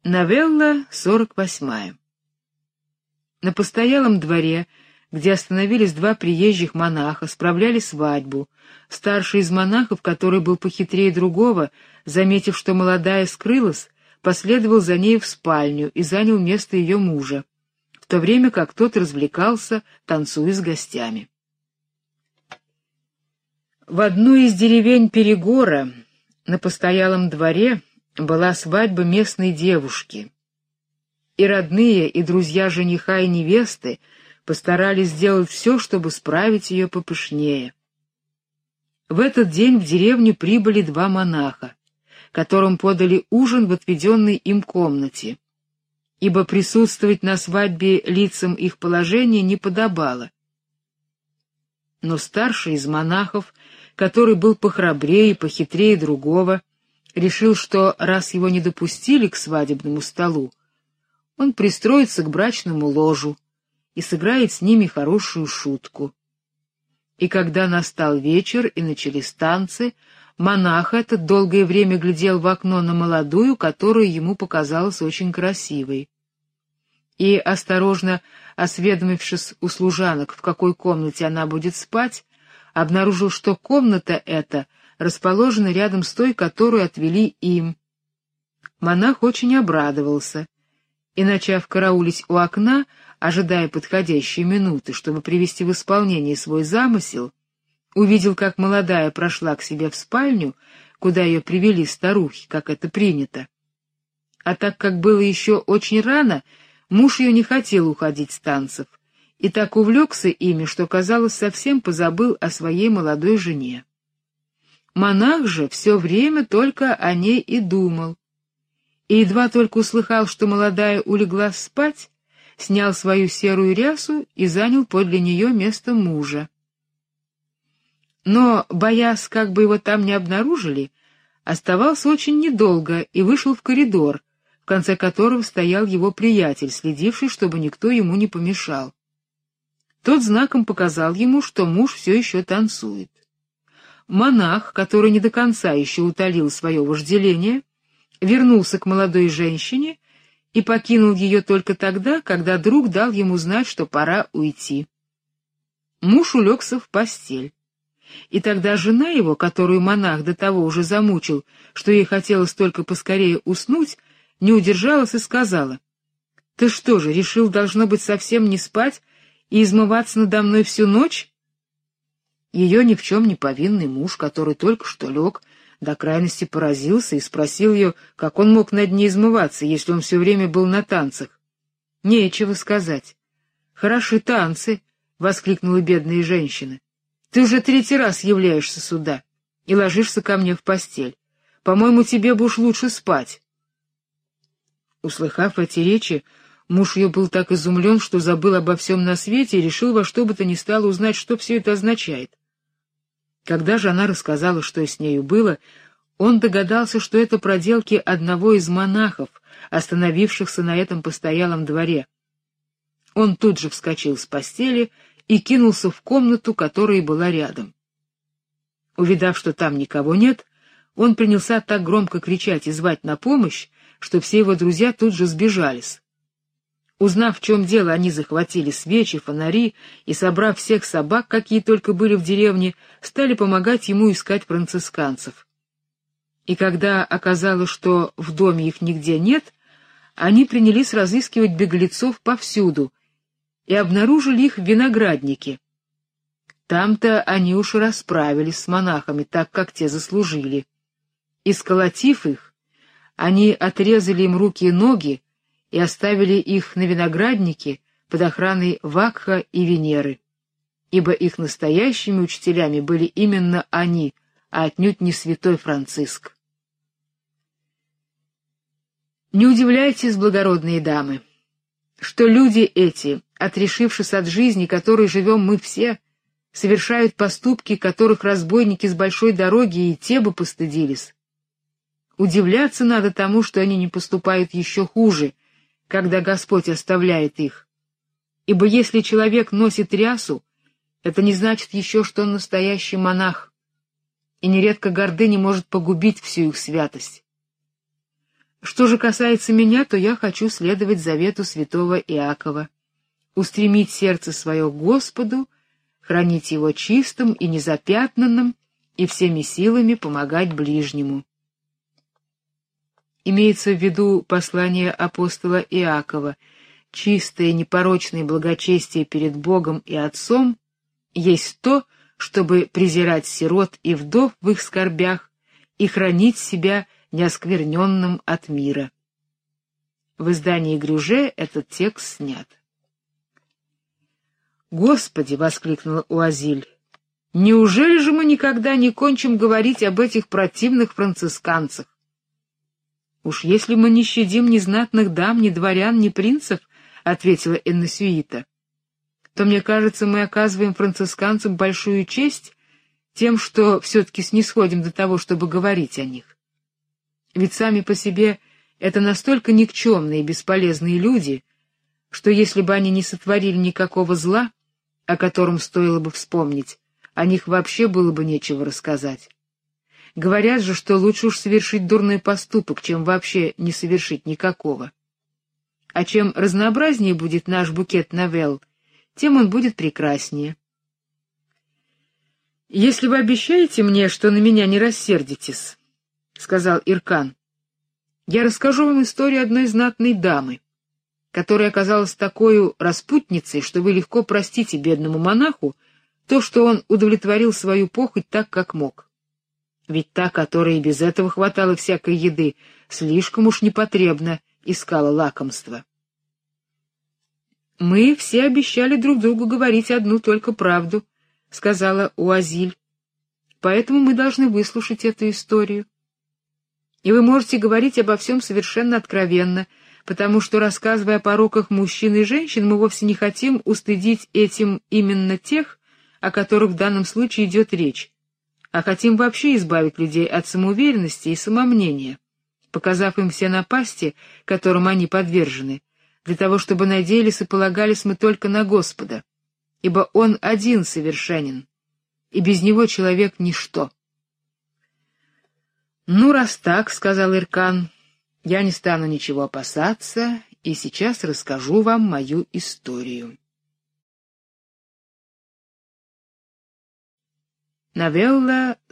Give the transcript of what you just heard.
Новелла 48. На постоялом дворе, где остановились два приезжих монаха, справляли свадьбу. Старший из монахов, который был похитрее другого, заметив, что молодая скрылась, последовал за ней в спальню и занял место ее мужа, в то время как тот развлекался, танцуя с гостями. В одной из деревень Перегора на постоялом дворе была свадьба местной девушки, и родные, и друзья жениха и невесты постарались сделать все, чтобы справить ее попышнее. В этот день в деревню прибыли два монаха, которым подали ужин в отведенной им комнате, ибо присутствовать на свадьбе лицам их положения не подобало. Но старший из монахов, который был похрабрее и похитрее другого, решил, что раз его не допустили к свадебному столу, он пристроится к брачному ложу и сыграет с ними хорошую шутку. И когда настал вечер и начались танцы, монах этот долгое время глядел в окно на молодую, которая ему показалась очень красивой. И, осторожно осведомившись у служанок, в какой комнате она будет спать, обнаружил, что комната эта расположена рядом с той, которую отвели им. Монах очень обрадовался и, начав караулить у окна, ожидая подходящей минуты, чтобы привести в исполнение свой замысел, увидел, как молодая прошла к себе в спальню, куда ее привели старухи, как это принято. А так как было еще очень рано, муж ее не хотел уходить с танцев, и так увлекся ими, что, казалось, совсем позабыл о своей молодой жене. Монах же все время только о ней и думал, и едва только услыхал, что молодая улеглась спать, снял свою серую рясу и занял подле нее место мужа. Но, боясь, как бы его там не обнаружили, оставался очень недолго и вышел в коридор, в конце которого стоял его приятель, следивший, чтобы никто ему не помешал. Тот знаком показал ему, что муж все еще танцует. Монах, который не до конца еще утолил свое вожделение, вернулся к молодой женщине и покинул ее только тогда, когда друг дал ему знать, что пора уйти. Муж улегся в постель, и тогда жена его, которую монах до того уже замучил, что ей хотелось только поскорее уснуть, не удержалась и сказала: «Ты что же, решил, должно быть, совсем не спать и измываться надо мной всю ночь?» Ее ни в чем не повинный муж, который только что лег, до крайности поразился и спросил ее, как он мог над ней измываться, если он все время был на танцах. «Нечего сказать. Хороши танцы!» — воскликнула бедная женщина. «Ты уже 3-й раз являешься сюда и ложишься ко мне в постель. По-моему, тебе бы уж лучше спать». Услыхав эти речи, муж ее был так изумлен, что забыл обо всем на свете и решил во что бы то ни стало узнать, что все это означает. Когда же она рассказала, что с нею было, он догадался, что это проделки одного из монахов, остановившихся на этом постоялом дворе. Он тут же вскочил с постели и кинулся в комнату, которая была рядом. Увидав, что там никого нет, он принялся так громко кричать и звать на помощь, что все его друзья тут же сбежались. Узнав, в чем дело, они захватили свечи, фонари и, собрав всех собак, какие только были в деревне, стали помогать ему искать францисканцев. И когда оказалось, что в доме их нигде нет, они принялись разыскивать беглецов повсюду и обнаружили их в винограднике. Там-то они уж и расправились с монахами, так как те заслужили. И, сколотив их, они отрезали им руки и ноги и оставили их на винограднике под охраной Вакха и Венеры, ибо их настоящими учителями были именно они, а отнюдь не святой Франциск. Не удивляйтесь, благородные дамы, что люди эти, отрешившись от жизни, которой живем мы все, совершают поступки, которых разбойники с большой дороги и те бы постыдились. Удивляться надо тому, что они не поступают еще хуже, когда Господь оставляет их. Ибо если человек носит рясу, это не значит еще, что он настоящий монах, и нередко гордыня может погубить всю их святость. Что же касается меня, то я хочу следовать завету святого Иакова, устремить сердце свое к Господу, хранить его чистым и незапятнанным и всеми силами помогать ближнему. Имеется в виду послание апостола Иакова. Чистое, непорочное благочестие перед Богом и Отцом есть то, чтобы презирать сирот и вдов в их скорбях и хранить себя неоскверненным от мира. В издании Грюже этот текст снят. «Господи!» — воскликнула Уазиль. «Неужели же мы никогда не кончим говорить об этих противных францисканцах? Уж если мы не щадим ни знатных дам, ни дворян, ни принцев, — ответила Энносюита, — то, мне кажется, мы оказываем францисканцам большую честь тем, что все-таки снисходим до того, чтобы говорить о них. Ведь сами по себе это настолько никчемные и бесполезные люди, что если бы они не сотворили никакого зла, о котором стоило бы вспомнить, о них вообще было бы нечего рассказать. Говорят же, что лучше уж совершить дурной поступок, чем вообще не совершить никакого. А чем разнообразнее будет наш букет новелл, тем он будет прекраснее. «Если вы обещаете мне, что на меня не рассердитесь, — сказал Иркан, — я расскажу вам историю одной знатной дамы, которая оказалась такой распутницей, что вы легко простите бедному монаху то, что он удовлетворил свою похоть так, как мог. Ведь та, которая и без этого хватало всякой еды, слишком уж непотребно искала лакомства. «Мы все обещали друг другу говорить одну только правду», — сказала Уазиль, — «поэтому мы должны выслушать эту историю. И вы можете говорить обо всем совершенно откровенно, потому что, рассказывая о пороках мужчин и женщин, мы вовсе не хотим устыдить этим именно тех, о которых в данном случае идет речь, а хотим вообще избавить людей от самоуверенности и самомнения, показав им все напасти, которым они подвержены, для того, чтобы надеялись и полагались мы только на Господа, ибо Он один совершенен, и без Него человек — ничто». «Ну, раз так, — сказал Иркан, — я не стану ничего опасаться, и сейчас расскажу вам мою историю». Новелла